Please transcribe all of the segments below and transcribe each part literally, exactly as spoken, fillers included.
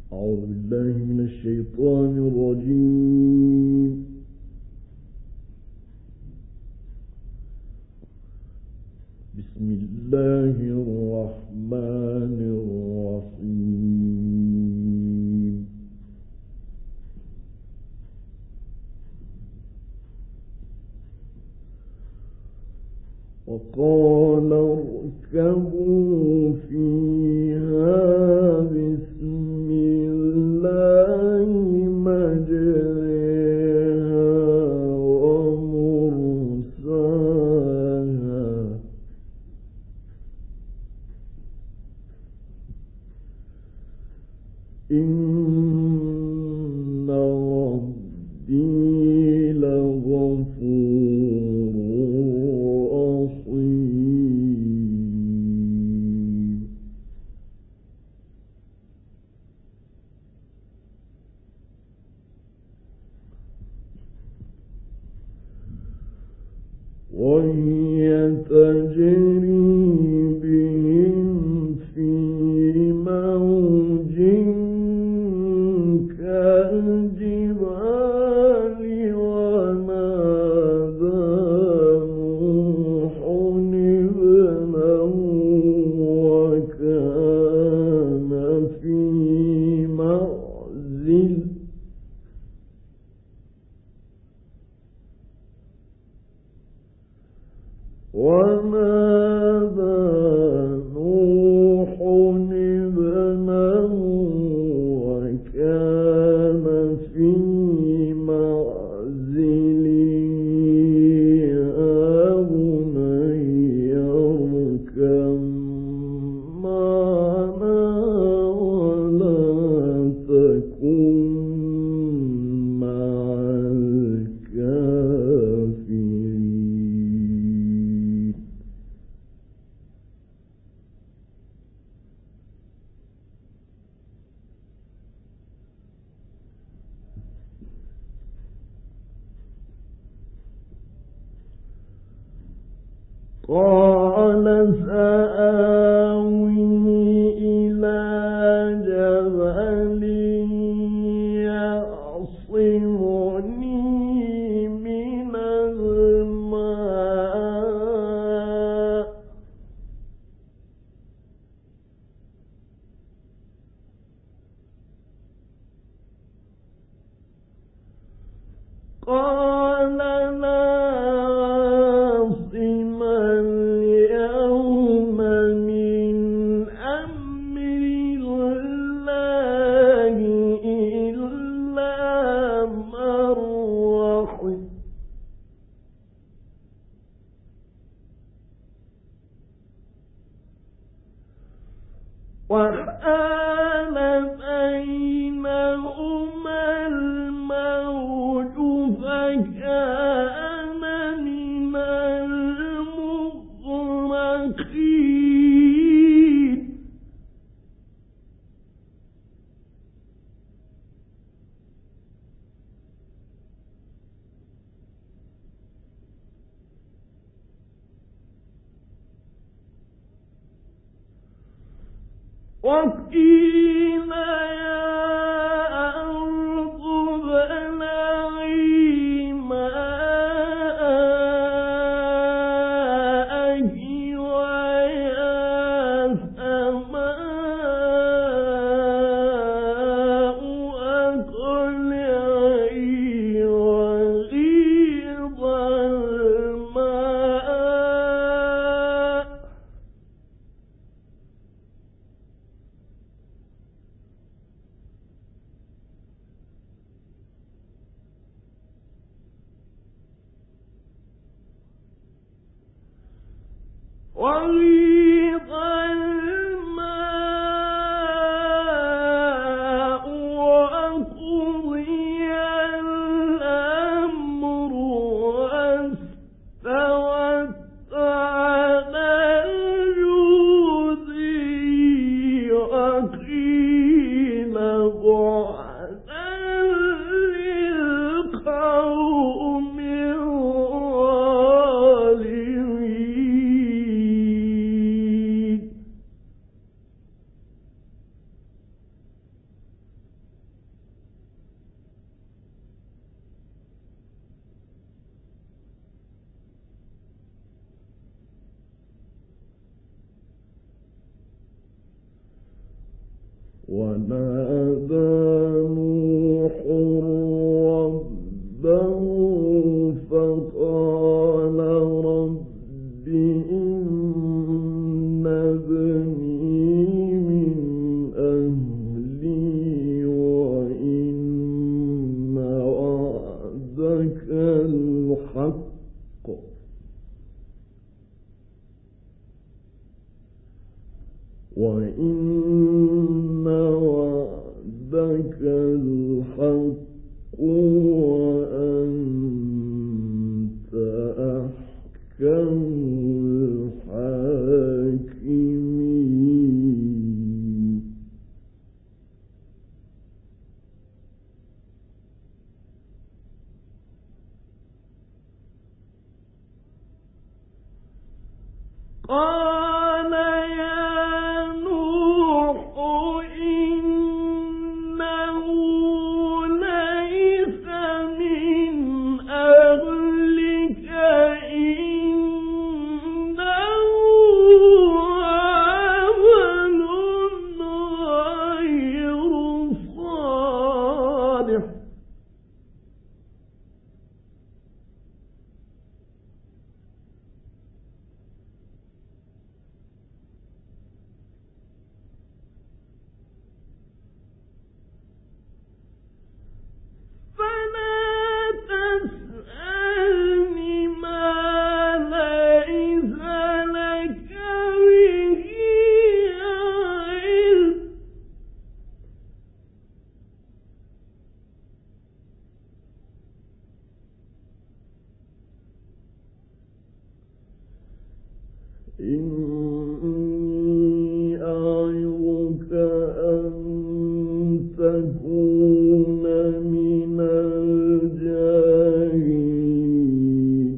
أعوذ بالله من الشيطان الرجيم. بسم الله الرحمن الرحيم. وقال اركبوا فيها بسم الله مجريها ومرساها إن ربي لغفور رحيم. وهي تجري بهم في موج كالجبال ونادى نوح ابنه وكان في معزل ونادى نوح ابنه وكان في معزل يا بني اركب معنا ولا تكن مع الكافرين. قال سآوي إلى جبل يعصمني من الماء قال لا عاصم اليوم من أمر الله إلا من رحم. وحال بينهما الموج فكان من المغرقين. وقيل يا أرض ابلعي ماءك ويا سماء أقلعي وغيض الماء وغيض الماء وقضي الأمر واستوت على الجودي وقيل بعدا للقوم الظالمين. وَإِنَّ وَعْدَكَ الْحَقُّ وَأَنْتَ أَحْكَمُ الْحَاكِمِينَ. قَالَ يَا نُوحُ إِنَّهُ لَيْسَ مِنْ أَهْلِكَ إِنَّهُ عَمَلٌ غَيْرُ صَالِحٍ إِنِّي أَعِظُكَ أَن تَكُونَ مِنَ الْجَاهِلِينَ.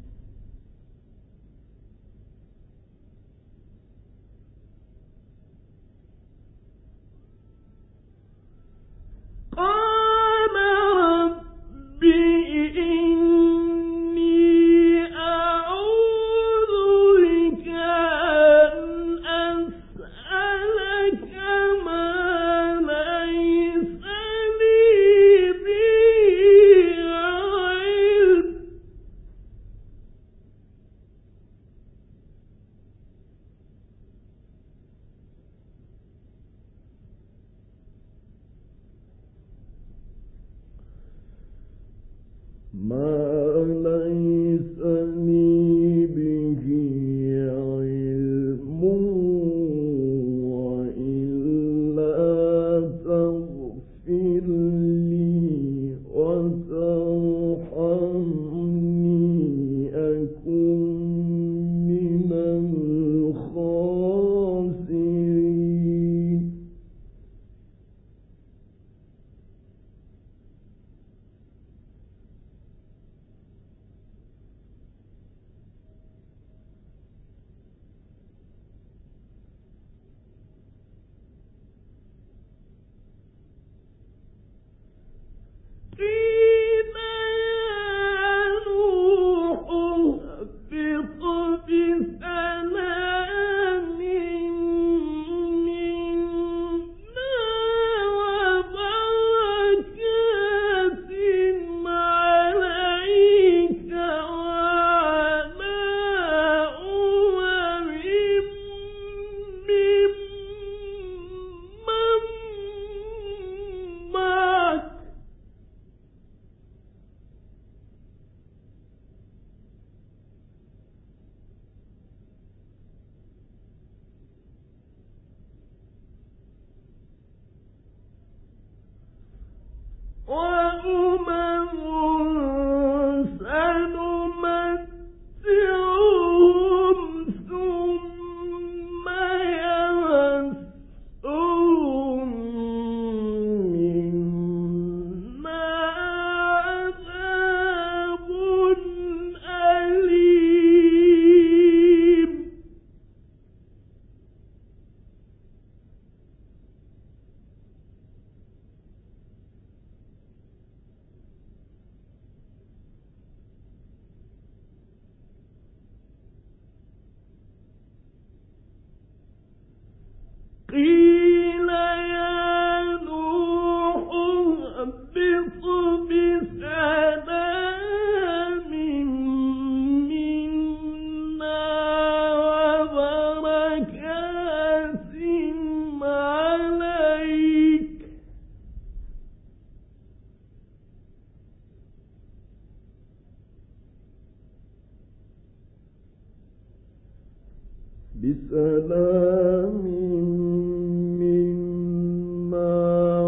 قَالَ رَبِّ إِنِّي أَعُوذُ بِكَ أَنْ أَسْأَلَكَ مَا لَيْسَ لِي بِهِ عِلْمٌ مَا لَيْسَ لِي بِهِ عِلْمٌ وَإِلَّا تَغْفِرْ لِي وَتَرْحَمْنِي أَكُن مِّنَ الْخَاسِرِينَ. قِيلَ يَا نُوحُ اهْبِطْ بِسَلَامٍ مِّنَّا وَبَرَكَاتٍ عَلَيْكَ وَعَلَىٰ أُمَمٍ مِّمَّن مَّعَكَ بسلام منا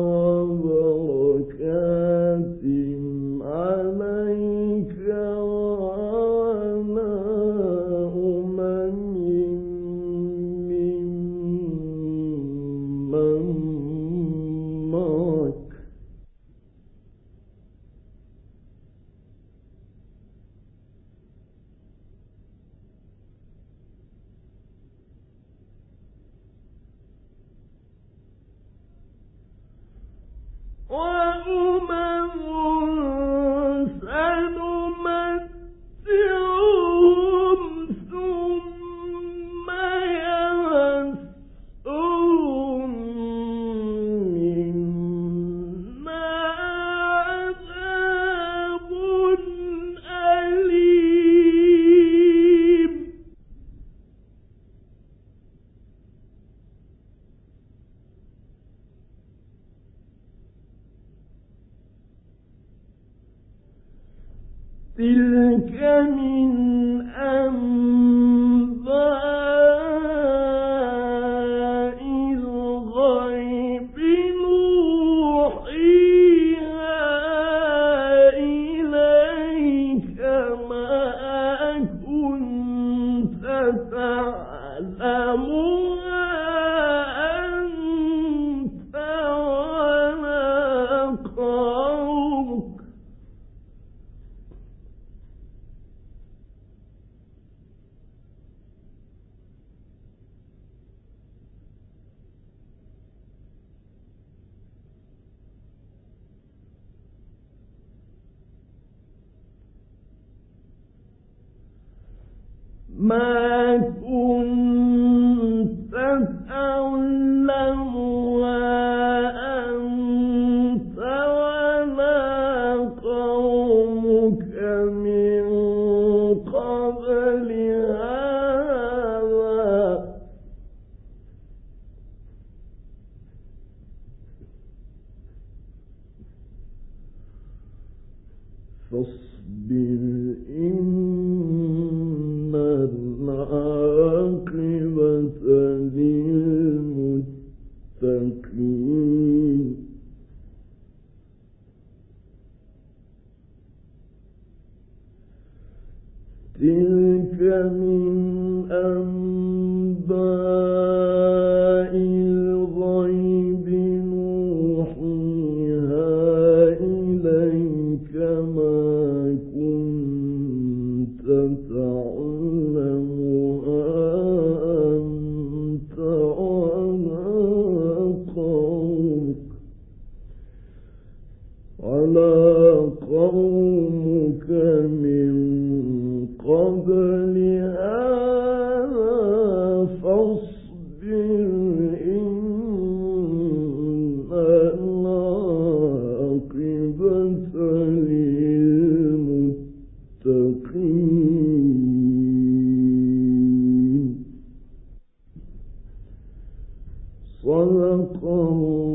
وبركات عليك وعلى أمم ممن معك. وأمم سنمتعهم ثم يمسهم منا عذاب أليم. تلك من أنباء الغيب نوحيها إليك ما كنت تعلمها أنت ولا قومك. ما كنت تعلمها أنت ولا قومك من قبل هذا فاصبر إن العاقبة للمتقين. تلك من أنباء الغيب نوحيها إليك ما كنت تعلمها أنت ولا قومك ولا قومك من قبل هذا فاصبر إن العاقبة للمتقين. صدق الله